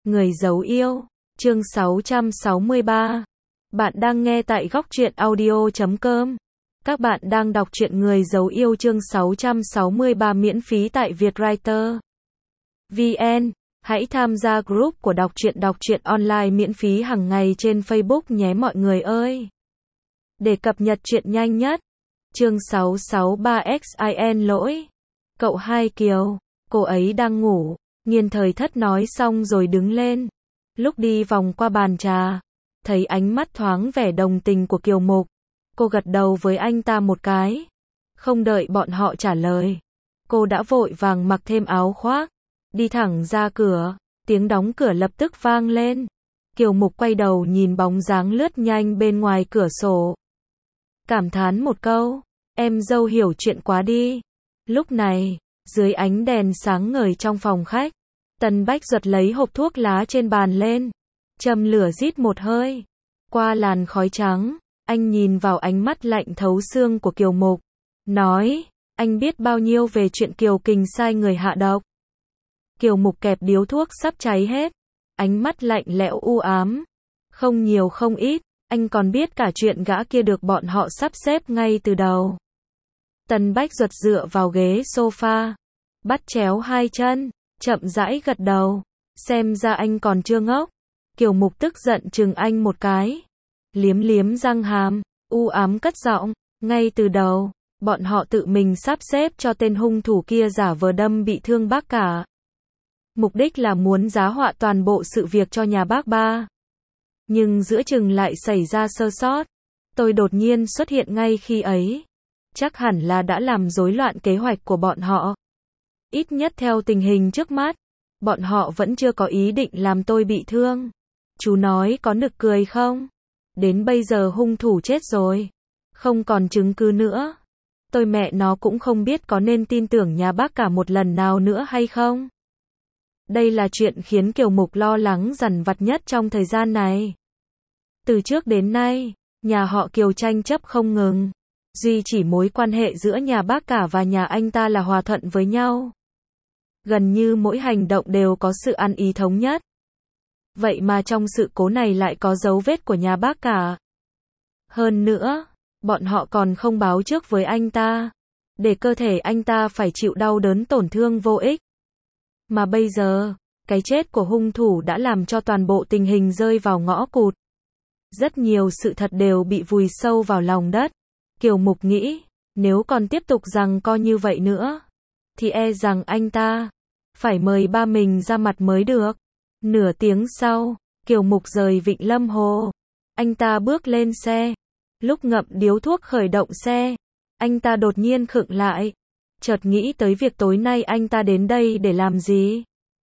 Người giấu yêu, chương 663. Bạn đang nghe tại goctruyện audio.com. Các bạn đang đọc truyện Người giấu yêu chương 663 miễn phí tại Vietwriter VN. Hãy tham gia group của đọc truyện online miễn phí hàng ngày trên Facebook nhé mọi người ơi. Để cập nhật truyện nhanh nhất. Chương 663xin lỗi. Cậu Hai Kiều, cô ấy đang ngủ. Nghiên Thời Thất nói xong rồi đứng lên. Lúc đi vòng qua bàn trà, thấy ánh mắt thoáng vẻ đồng tình của Kiều Mục. Cô gật đầu với anh ta một cái. Không đợi bọn họ trả lời, cô đã vội vàng mặc thêm áo khoác, đi thẳng ra cửa. Tiếng đóng cửa lập tức vang lên. Kiều Mục quay đầu nhìn bóng dáng lướt nhanh bên ngoài cửa sổ. Cảm thán một câu, em dâu hiểu chuyện quá đi. Lúc này, dưới ánh đèn sáng ngời trong phòng khách, Tần Bách Duật lấy hộp thuốc lá trên bàn lên, châm lửa rít một hơi. Qua làn khói trắng, anh nhìn vào ánh mắt lạnh thấu xương của Kiều Mục, nói, anh biết bao nhiêu về chuyện Kiều Kình sai người hạ độc. Kiều Mục kẹp điếu thuốc sắp cháy hết, ánh mắt lạnh lẽo u ám. Không nhiều không ít, anh còn biết cả chuyện gã kia được bọn họ sắp xếp ngay từ đầu. Tần Bách Duật dựa vào ghế sofa, bắt chéo hai chân, chậm rãi gật đầu. Xem ra anh còn chưa ngốc. Kiều Mục tức giận chừng anh một cái, liếm liếm răng hàm, u ám cất giọng, ngay từ đầu, bọn họ tự mình sắp xếp cho tên hung thủ kia giả vờ đâm bị thương bác cả. Mục đích là muốn giá họa toàn bộ sự việc cho nhà bác ba. Nhưng giữa chừng lại xảy ra sơ sót. Tôi đột nhiên xuất hiện ngay khi ấy. Chắc hẳn là đã làm rối loạn kế hoạch của bọn họ. Ít nhất theo tình hình trước mắt, bọn họ vẫn chưa có ý định làm tôi bị thương. Chú nói có nực cười không? Đến bây giờ hung thủ chết rồi, không còn chứng cứ nữa. Tôi mẹ nó cũng không biết có nên tin tưởng nhà bác cả một lần nào nữa hay không. Đây là chuyện khiến Kiều Mục lo lắng dằn vặt nhất trong thời gian này. Từ trước đến nay, nhà họ Kiều tranh chấp không ngừng. Duy chỉ mối quan hệ giữa nhà bác cả và nhà anh ta là hòa thuận với nhau. Gần như mỗi hành động đều có sự ăn ý thống nhất. Vậy mà trong sự cố này lại có dấu vết của nhà bác cả. Hơn nữa, bọn họ còn không báo trước với anh ta, để cơ thể anh ta phải chịu đau đớn tổn thương vô ích. Mà bây giờ, cái chết của hung thủ đã làm cho toàn bộ tình hình rơi vào ngõ cụt. Rất nhiều sự thật đều bị vùi sâu vào lòng đất. Kiều Mục nghĩ, nếu còn tiếp tục giằng co như vậy nữa, thì e rằng anh ta phải mời ba mình ra mặt mới được. Nửa tiếng sau, Kiều Mục rời Vịnh Lâm Hồ. Anh ta bước lên xe. Lúc ngậm điếu thuốc khởi động xe, anh ta đột nhiên khựng lại. Chợt nghĩ tới việc tối nay anh ta đến đây để làm gì.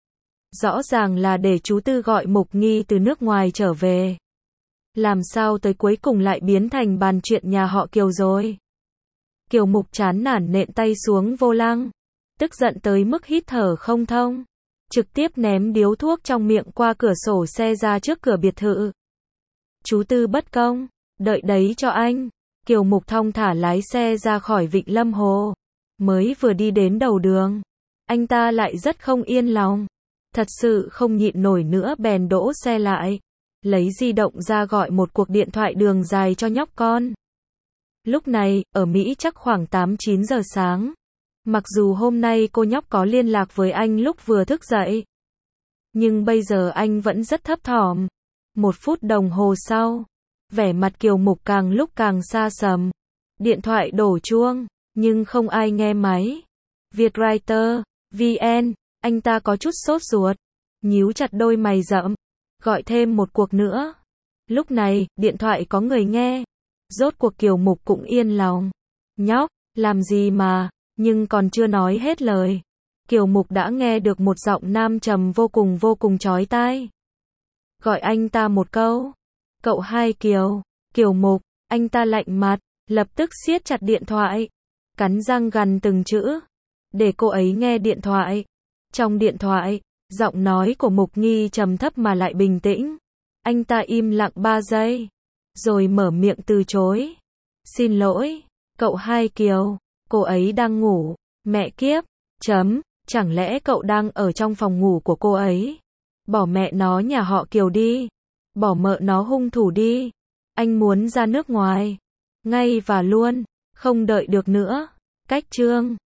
Rõ ràng là để chú Tư gọi Mục Nghi từ nước ngoài trở về. Làm sao tới cuối cùng lại biến thành bàn chuyện nhà họ Kiều rồi. Kiều Mục chán nản nện tay xuống vô lăng, tức giận tới mức hít thở không thông, trực tiếp ném điếu thuốc trong miệng qua cửa sổ xe ra trước cửa biệt thự. Chú Tư bất công, đợi đấy cho anh. Kiều Mục thong thả lái xe ra khỏi Vịnh Lâm Hồ. Mới vừa đi đến đầu đường, anh ta lại rất không yên lòng. Thật sự không nhịn nổi nữa bèn đỗ xe lại, lấy di động ra gọi một cuộc điện thoại đường dài cho nhóc con. Lúc này, ở Mỹ chắc khoảng 8-9 giờ sáng. Mặc dù hôm nay cô nhóc có liên lạc với anh lúc vừa thức dậy, nhưng bây giờ anh vẫn rất thấp thỏm. 1 phút đồng hồ sau, vẻ mặt Kiều Mục càng lúc càng xa sầm. Điện thoại đổ chuông, nhưng không ai nghe máy. Vietwriter VN, anh ta có chút sốt ruột, nhíu chặt đôi mày rậm, gọi thêm một cuộc nữa. Lúc này, điện thoại có người nghe. Rốt cuộc Kiều Mục cũng yên lòng. Nhóc, làm gì mà, nhưng còn chưa nói hết lời. Kiều Mục đã nghe được một giọng nam trầm vô cùng chói tai. Gọi anh ta một câu. Cậu Hai Kiều. Kiều Mục, anh ta lạnh mặt, lập tức siết chặt điện thoại, cắn răng gằn từng chữ, để cô ấy nghe điện thoại. Trong điện thoại, giọng nói của Mục Nghi trầm thấp mà lại bình tĩnh. Anh ta im lặng 3 giây, rồi mở miệng từ chối. Xin lỗi, cậu Hai Kiều, cô ấy đang ngủ. Mẹ kiếp, chẳng lẽ cậu đang ở trong phòng ngủ của cô ấy? Bỏ mẹ nó nhà họ Kiều đi. Bỏ mợ nó hung thủ đi. Anh muốn ra nước ngoài. Ngay và luôn. Không đợi được nữa. Cách chương